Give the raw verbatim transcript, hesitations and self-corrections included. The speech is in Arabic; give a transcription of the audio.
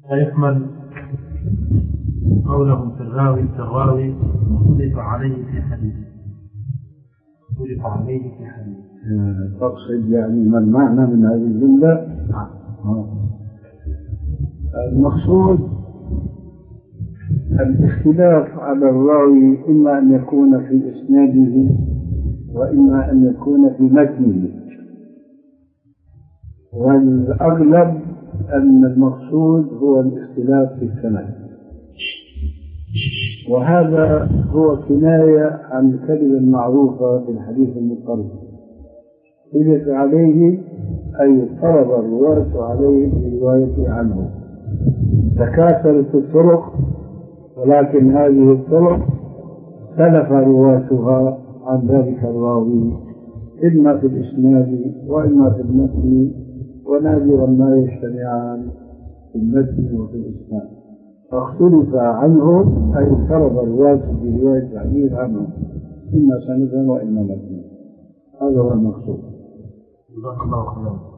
فيحمل قولهم في الراوي في الراوي اختلف عليه في حديث اختلف عليه في حديث. تقصد يعني ما المعنى من هذه الجملة؟ نعم. المقصود الاختلاف على الراوي إما أن يكون في إسناده وإما أن يكون في متنه، والأغلب أن المقصود هو الاختلاف في السند، وهذا هو كناية عن الكلمة المعروفة في الحديث المضطرب، اختلف عليه أي طلب الرواة عليه برواية عنه، تكاثرت الطرق ولكن هذه الطرق اختلف رواتها عن ذلك الراوي إما في الإسناد وإما في المتن، ونادرا ما يجتمعان في المتن وفي الإسناد، فاختلف عنه أي اضطرب الرواة برواية الحديث عنه إما سندا وإما متنا. هذا هو المقصود. جزاك الله خيرا.